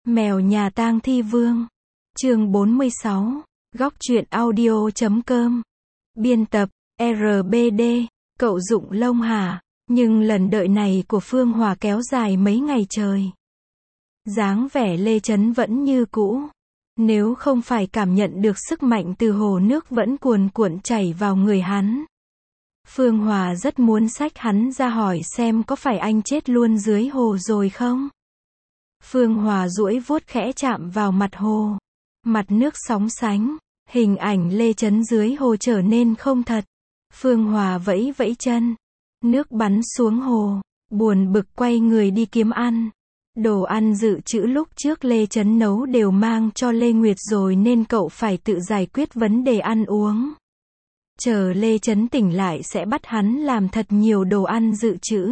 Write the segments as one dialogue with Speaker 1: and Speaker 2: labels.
Speaker 1: Mèo nhà tang thi vương. Chương 46. Góc truyện audio.com. Biên tập RBD. Cậu Dụng Lông hả? Nhưng lần đợi này của Phương Hòa kéo dài mấy ngày trời. Dáng vẻ Lê Chấn vẫn như cũ. Nếu không phải cảm nhận được sức mạnh từ hồ nước vẫn cuồn cuộn chảy vào người hắn, Phương Hòa rất muốn xách hắn ra hỏi xem có phải anh chết luôn dưới hồ rồi không? Phương Hòa duỗi vuốt khẽ chạm vào mặt hồ. Mặt nước sóng sánh, hình ảnh Lê Chấn dưới hồ trở nên không thật. Phương Hòa vẫy vẫy chân. Nước bắn xuống hồ, buồn bực quay người đi kiếm ăn. Đồ ăn dự trữ lúc trước Lê Chấn nấu đều mang cho Lê Nguyệt rồi nên cậu phải tự giải quyết vấn đề ăn uống. Chờ Lê Chấn tỉnh lại sẽ bắt hắn làm thật nhiều đồ ăn dự trữ.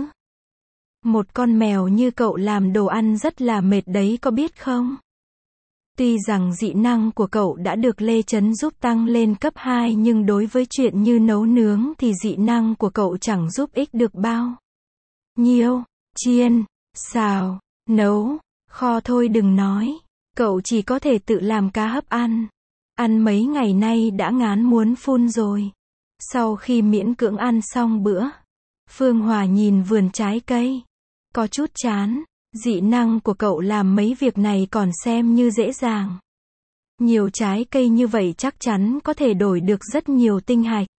Speaker 1: Một con mèo như cậu làm đồ ăn rất là mệt đấy có biết không? Tuy rằng dị năng của cậu đã được Lê Chấn giúp tăng lên cấp 2 nhưng đối với chuyện như nấu nướng thì dị năng của cậu chẳng giúp ích được bao nhiêu. Chiên, xào, nấu, kho thôi đừng nói. Cậu chỉ có thể tự làm cá hấp ăn. Ăn mấy ngày nay đã ngán muốn phun rồi. Sau khi miễn cưỡng ăn xong bữa, Phương Hòa nhìn vườn trái cây. Có chút chán. Dị năng của cậu làm mấy việc này còn xem như dễ dàng. Nhiều trái cây như vậy chắc chắn có thể đổi được rất nhiều tinh hạch.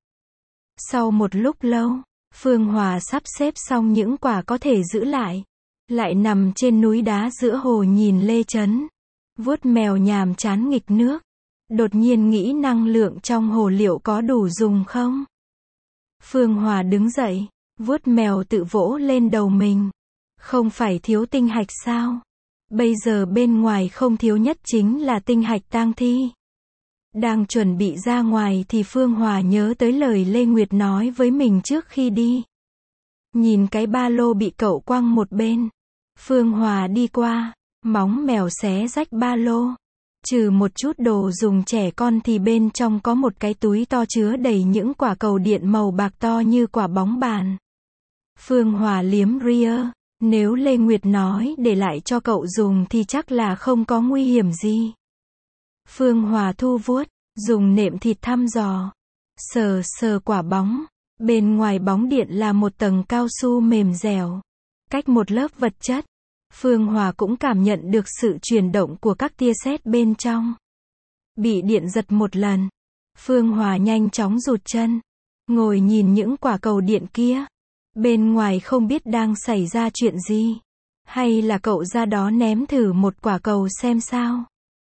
Speaker 1: Sau một lúc lâu, Phương Hòa sắp xếp xong những quả có thể giữ lại. Lại nằm trên núi đá giữa hồ nhìn Lê Chấn. Vuốt mèo nhàm chán nghịch nước. Đột nhiên nghĩ năng lượng trong hồ liệu có đủ dùng không? Phương Hòa đứng dậy, vuốt mèo tự vỗ lên đầu mình. Không phải thiếu tinh hạch sao? Bây giờ bên ngoài không thiếu nhất chính là tinh hạch tang thi. Đang chuẩn bị ra ngoài thì Phương Hòa nhớ tới lời Lê Nguyệt nói với mình trước khi đi. Nhìn cái ba lô bị cậu quăng một bên. Phương Hòa đi qua, móng mèo xé rách ba lô. Trừ một chút đồ dùng trẻ con thì bên trong có một cái túi to chứa đầy những quả cầu điện màu bạc to như quả bóng bàn. Phương Hòa liếm ria. Nếu Lê Nguyệt nói để lại cho cậu dùng thì chắc là không có nguy hiểm gì. Phương Hòa thu vuốt, dùng nệm thịt thăm dò. Sờ sờ quả bóng. Bên ngoài bóng điện là một tầng cao su mềm dẻo. Cách một lớp vật chất. Phương Hòa cũng cảm nhận được sự chuyển động của các tia sét bên trong. Bị điện giật một lần. Phương Hòa nhanh chóng rụt chân. Ngồi nhìn những quả cầu điện kia. Bên ngoài không biết đang xảy ra chuyện gì. Hay là cậu ra đó ném thử một quả cầu xem sao.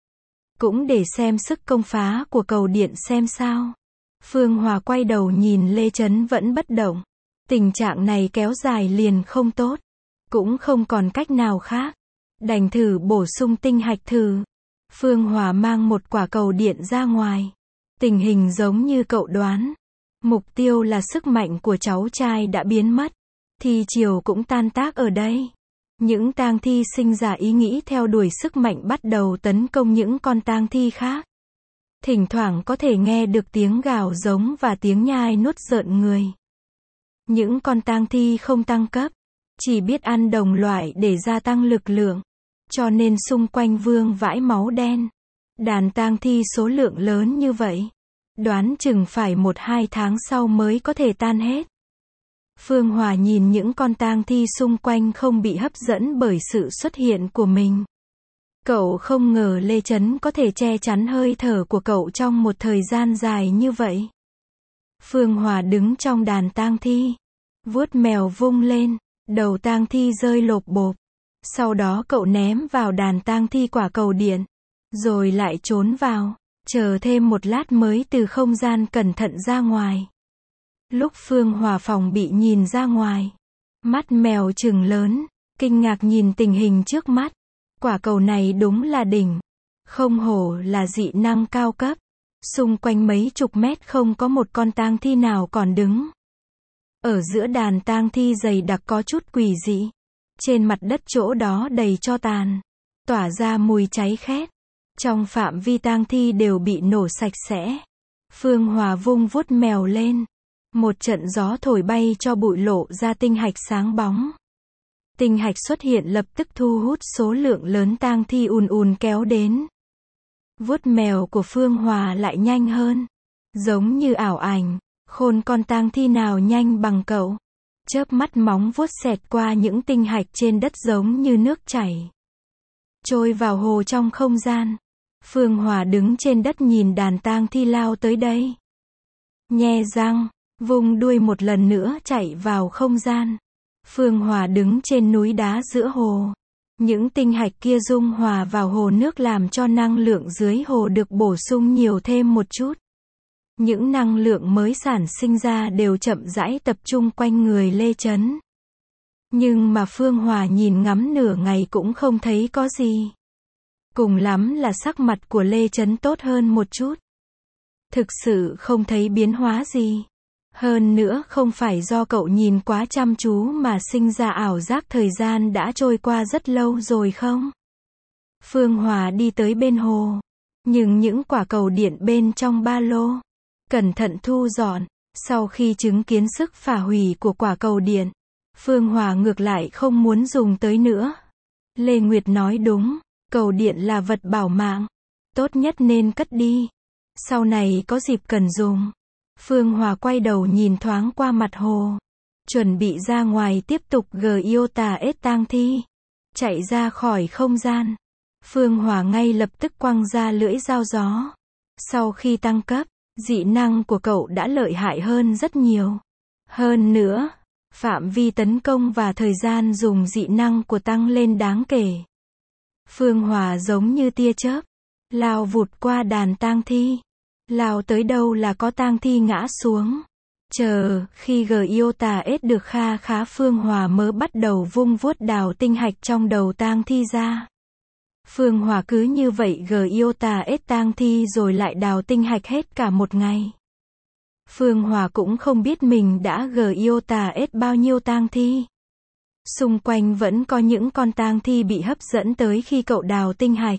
Speaker 1: Cũng để xem sức công phá của cầu điện xem sao. Phương Hòa quay đầu nhìn Lê Chấn vẫn bất động. Tình trạng này kéo dài liền không tốt. Cũng không còn cách nào khác. Đành thử bổ sung tinh hạch thử. Phương Hòa mang một quả cầu điện ra ngoài. Tình hình giống như cậu đoán. Mục tiêu là sức mạnh của cháu trai đã biến mất. Thi chiều cũng tan tác ở đây. Những tang thi sinh ra ý nghĩ theo đuổi sức mạnh bắt đầu tấn công những con tang thi khác. Thỉnh thoảng có thể nghe được tiếng gào giống và tiếng nhai nuốt rợn người. Những con tang thi không tăng cấp, chỉ biết ăn đồng loại để gia tăng lực lượng. Cho nên xung quanh vương vãi máu đen. Đàn tang thi số lượng lớn như vậy. Đoán chừng phải 1-2 tháng sau mới có thể tan hết. Phương Hòa nhìn những con tang thi xung quanh không bị hấp dẫn bởi sự xuất hiện của mình. Cậu không ngờ Lê Chấn có thể che chắn hơi thở của cậu trong một thời gian dài như vậy. Phương Hòa đứng trong đàn tang thi. Vuốt mèo vung lên, đầu tang thi rơi lộp bộp. Sau đó cậu ném vào đàn tang thi quả cầu điện. Rồi lại trốn vào. Chờ thêm một lát mới từ không gian cẩn thận ra ngoài. Lúc Phương Hòa phòng bị nhìn ra ngoài. Mắt mèo trừng lớn, kinh ngạc nhìn tình hình trước mắt. Quả cầu này đúng là đỉnh. Không hổ là dị năng cao cấp. Xung quanh mấy chục mét không có một con tang thi nào còn đứng. Ở giữa đàn tang thi dày đặc có chút quỷ dị. Trên mặt đất chỗ đó đầy tro tàn. Tỏa ra mùi cháy khét. Trong phạm vi tang thi đều bị nổ sạch sẽ. Phương Hòa vung vuốt mèo lên. Một trận gió thổi bay cho bụi lộ ra tinh hạch sáng bóng. Tinh hạch xuất hiện lập tức thu hút số lượng lớn tang thi ùn ùn kéo đến. Vuốt mèo của Phương Hòa lại nhanh hơn. Giống như ảo ảnh, khôn con tang thi nào nhanh bằng cậu. Chớp mắt móng vuốt xẹt qua những tinh hạch trên đất giống như nước chảy. Trôi vào hồ trong không gian. Phương Hòa đứng trên đất nhìn đàn tang thi lao tới đây. Nhe răng, vùng đuôi một lần nữa chạy vào không gian. Phương Hòa đứng trên núi đá giữa hồ. Những tinh hạch kia dung hòa vào hồ nước làm cho năng lượng dưới hồ được bổ sung nhiều thêm một chút. Những năng lượng mới sản sinh ra đều chậm rãi tập trung quanh người Lê Chấn. Nhưng mà Phương Hòa nhìn ngắm nửa ngày cũng không thấy có gì. Cùng lắm là sắc mặt của Lê Chấn tốt hơn một chút. Thực sự không thấy biến hóa gì. Hơn nữa không phải do cậu nhìn quá chăm chú mà sinh ra ảo giác thời gian đã trôi qua rất lâu rồi không? Phương Hòa đi tới bên hồ. Nhưng những quả cầu điện bên trong ba lô. Cẩn thận thu dọn. Sau khi chứng kiến sức phá hủy của quả cầu điện, Phương Hòa ngược lại không muốn dùng tới nữa. Lê Nguyệt nói đúng. Cầu điện là vật bảo mạng. Tốt nhất nên cất đi. Sau này có dịp cần dùng. Phương Hòa quay đầu nhìn thoáng qua mặt hồ. Chuẩn bị ra ngoài tiếp tục Giota S tang thi. Chạy ra khỏi không gian. Phương Hòa ngay lập tức quăng ra lưỡi dao gió. Sau khi tăng cấp, dị năng của cậu đã lợi hại hơn rất nhiều. Hơn nữa, phạm vi tấn công và thời gian dùng dị năng của tăng lên đáng kể. Phương Hòa giống như tia chớp, lao vụt qua đàn tang thi. Lao tới đâu là có tang thi ngã xuống. Chờ, khi Giota S được kha khá Phương Hòa mới bắt đầu vung vuốt đào tinh hạch trong đầu tang thi ra. Phương Hòa cứ như vậy Giota S tang thi rồi lại đào tinh hạch hết cả một ngày. Phương Hòa cũng không biết mình đã Giota S bao nhiêu tang thi. Xung quanh vẫn có những con tang thi bị hấp dẫn tới khi cậu đào tinh hạch.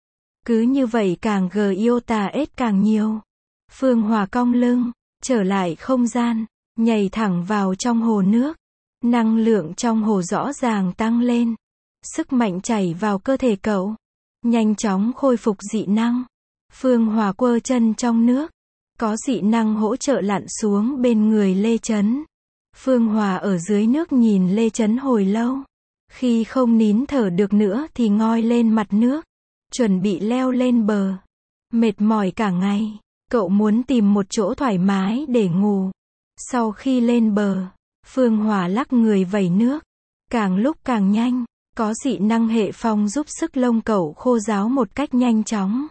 Speaker 1: Cứ như vậy càng Giota S càng nhiều. Phương Hòa cong lưng, trở lại không gian, nhảy thẳng vào trong hồ nước. Năng lượng trong hồ rõ ràng tăng lên. Sức mạnh chảy vào cơ thể cậu. Nhanh chóng khôi phục dị năng. Phương Hòa quơ chân trong nước. Có dị năng hỗ trợ lặn xuống bên người Lê Chấn. Phương Hòa ở dưới nước nhìn Lê Chấn hồi lâu. Khi không nín thở được nữa thì ngoi lên mặt nước. Chuẩn bị leo lên bờ. Mệt mỏi cả ngày. Cậu muốn tìm một chỗ thoải mái để ngủ. Sau khi lên bờ, Phương Hòa lắc người vẩy nước. Càng lúc càng nhanh. Có dị năng hệ phong giúp sức lông cậu khô ráo một cách nhanh chóng.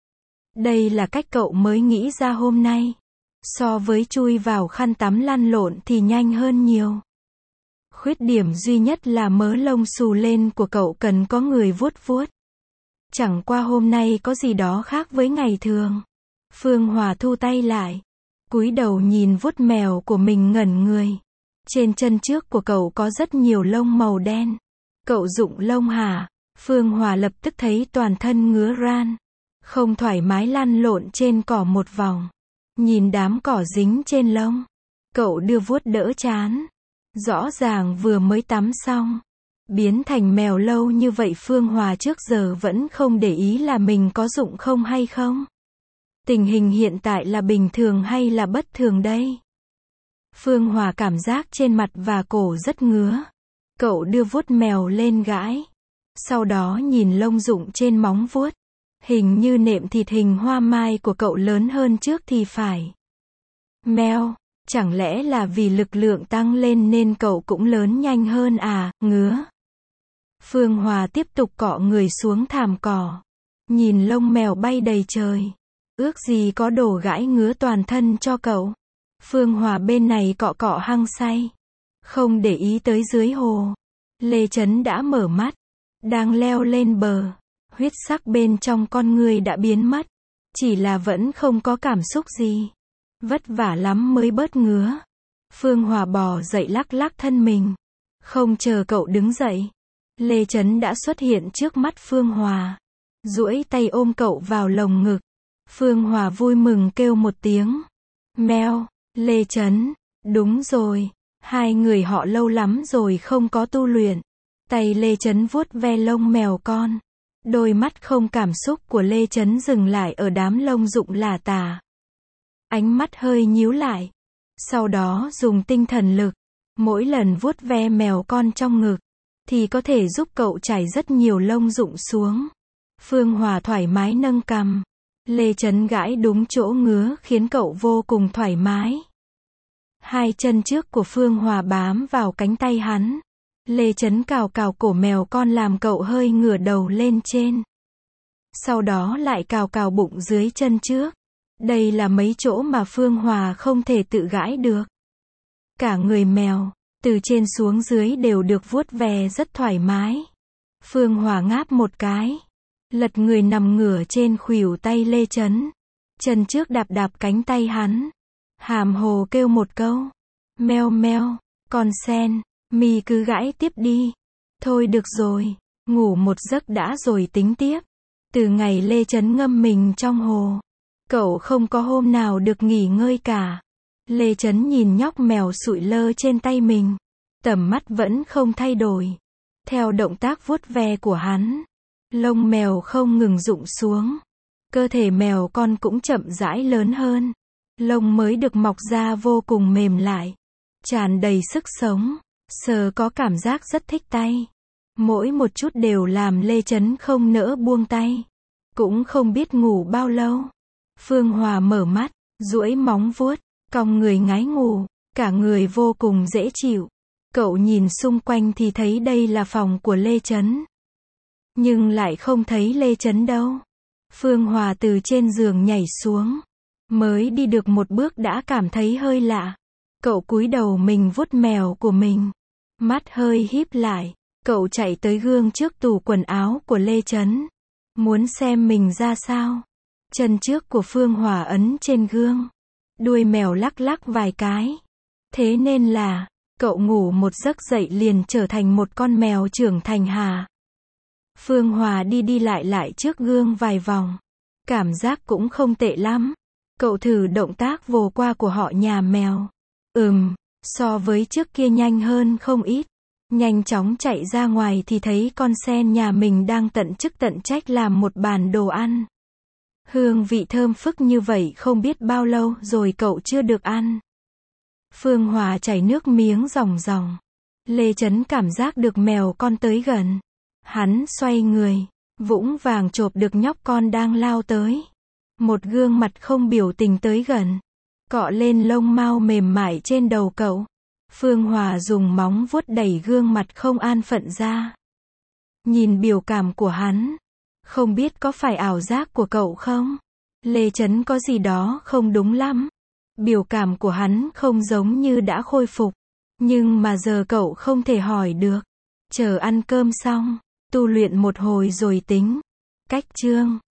Speaker 1: Đây là cách cậu mới nghĩ ra hôm nay. So với chui vào khăn tắm lăn lộn thì nhanh hơn nhiều. Khuyết điểm duy nhất là mớ lông xù lên của cậu cần có người vuốt vuốt. Chẳng qua hôm nay có gì đó khác với ngày thường. Phương Hòa thu tay lại. Cúi đầu nhìn vuốt mèo của mình ngẩn người. Trên chân trước của cậu có rất nhiều lông màu đen. Cậu rụng lông hả? Phương Hòa lập tức thấy toàn thân ngứa ran. Không thoải mái lăn lộn trên cỏ một vòng. Nhìn đám cỏ dính trên lông. Cậu đưa vuốt đỡ chán. Rõ ràng vừa mới tắm xong. Biến thành mèo lâu như vậy Phương Hòa trước giờ vẫn không để ý là mình có rụng không hay không. Tình hình hiện tại là bình thường hay là bất thường đây? Phương Hòa cảm giác trên mặt và cổ rất ngứa. Cậu đưa vuốt mèo lên gãi. Sau đó nhìn lông rụng trên móng vuốt. Hình như nệm thịt hình hoa mai của cậu lớn hơn trước thì phải. Mèo, chẳng lẽ là vì lực lượng tăng lên nên cậu cũng lớn nhanh hơn à, ngứa. Phương Hòa tiếp tục cọ người xuống thảm cỏ. Nhìn lông mèo bay đầy trời. Ước gì có đồ gãi ngứa toàn thân cho cậu. Phương Hòa bên này cọ cọ hăng say. Không để ý tới dưới hồ. Lê Chấn đã mở mắt. Đang leo lên bờ. Huyết sắc bên trong con người đã biến mất. Chỉ là vẫn không có cảm xúc gì. Vất vả lắm mới bớt ngứa. Phương Hòa bò dậy lắc lắc thân mình. Không chờ cậu đứng dậy. Lê Chấn đã xuất hiện trước mắt Phương Hòa. Duỗi tay ôm cậu vào lồng ngực. Phương Hòa vui mừng kêu một tiếng. Mèo, Lê Chấn, đúng rồi. Hai người họ lâu lắm rồi không có tu luyện. Tay Lê Chấn vuốt ve lông mèo con. Đôi mắt không cảm xúc của Lê Chấn dừng lại ở đám lông rụng lả tả. Ánh mắt hơi nhíu lại. Sau đó dùng tinh thần lực. Mỗi lần vuốt ve mèo con trong ngực, thì có thể giúp cậu chảy rất nhiều lông rụng xuống. Phương Hòa thoải mái nâng cằm. Lê Chấn gãi đúng chỗ ngứa khiến cậu vô cùng thoải mái. Hai chân trước của Phương Hòa bám vào cánh tay hắn. Lê Chấn cào cào cổ mèo con làm cậu hơi ngửa đầu lên trên. Sau đó lại cào cào bụng dưới chân trước. Đây là mấy chỗ mà Phương Hòa không thể tự gãi được. Cả người mèo, từ trên xuống dưới đều được vuốt ve rất thoải mái. Phương Hòa ngáp một cái. Lật người nằm ngửa trên khuỷu tay Lê Chấn. Chân trước đạp đạp cánh tay hắn. Hàm hồ kêu một câu. Meo meo, con sen, mi cứ gãi tiếp đi. Thôi được rồi, ngủ một giấc đã rồi tính tiếp. Từ ngày Lê Chấn ngâm mình trong hồ, cậu không có hôm nào được nghỉ ngơi cả. Lê Chấn nhìn nhóc mèo sụi lơ trên tay mình. Tầm mắt vẫn không thay đổi. Theo động tác vuốt ve của hắn, lông mèo không ngừng rụng xuống. Cơ thể mèo con cũng chậm rãi lớn hơn. Lông mới được mọc ra vô cùng mềm lại. Tràn đầy sức sống. Sờ có cảm giác rất thích tay. Mỗi một chút đều làm Lê Chấn không nỡ buông tay. Cũng không biết ngủ bao lâu. Phương Hòa mở mắt, duỗi móng vuốt, cong người ngái ngủ. Cả người vô cùng dễ chịu. Cậu nhìn xung quanh thì thấy đây là phòng của Lê Chấn. Nhưng lại không thấy Lê Chấn đâu. Phương Hòa từ trên giường nhảy xuống. Mới đi được một bước đã cảm thấy hơi lạ. Cậu cúi đầu mình vuốt mèo của mình. Mắt hơi híp lại. Cậu chạy tới gương trước tủ quần áo của Lê Chấn. Muốn xem mình ra sao. Chân trước của Phương Hòa ấn trên gương. Đuôi mèo lắc lắc vài cái. Thế nên là, cậu ngủ một giấc dậy liền trở thành một con mèo trưởng thành hả? Phương Hòa đi đi lại trước gương vài vòng. Cảm giác cũng không tệ lắm. Cậu thử động tác vồ qua của họ nhà mèo. So với trước kia nhanh hơn không ít. Nhanh chóng chạy ra ngoài thì thấy con sen nhà mình đang tận chức tận trách làm một bàn đồ ăn. Hương vị thơm phức như vậy không biết bao lâu rồi cậu chưa được ăn. Phương Hòa chảy nước miếng ròng ròng. Lê Chấn cảm giác được mèo con tới gần. Hắn xoay người, vũng vàng chộp được nhóc con đang lao tới. Một gương mặt không biểu tình tới gần. Cọ lên lông mao mềm mại trên đầu cậu. Phương Hòa dùng móng vuốt đẩy gương mặt không an phận ra. Nhìn biểu cảm của hắn. Không biết có phải ảo giác của cậu không? Lê Chấn có gì đó không đúng lắm. Biểu cảm của hắn không giống như đã khôi phục. Nhưng mà giờ cậu không thể hỏi được. Chờ ăn cơm xong, tu luyện một hồi rồi tính. Cách chương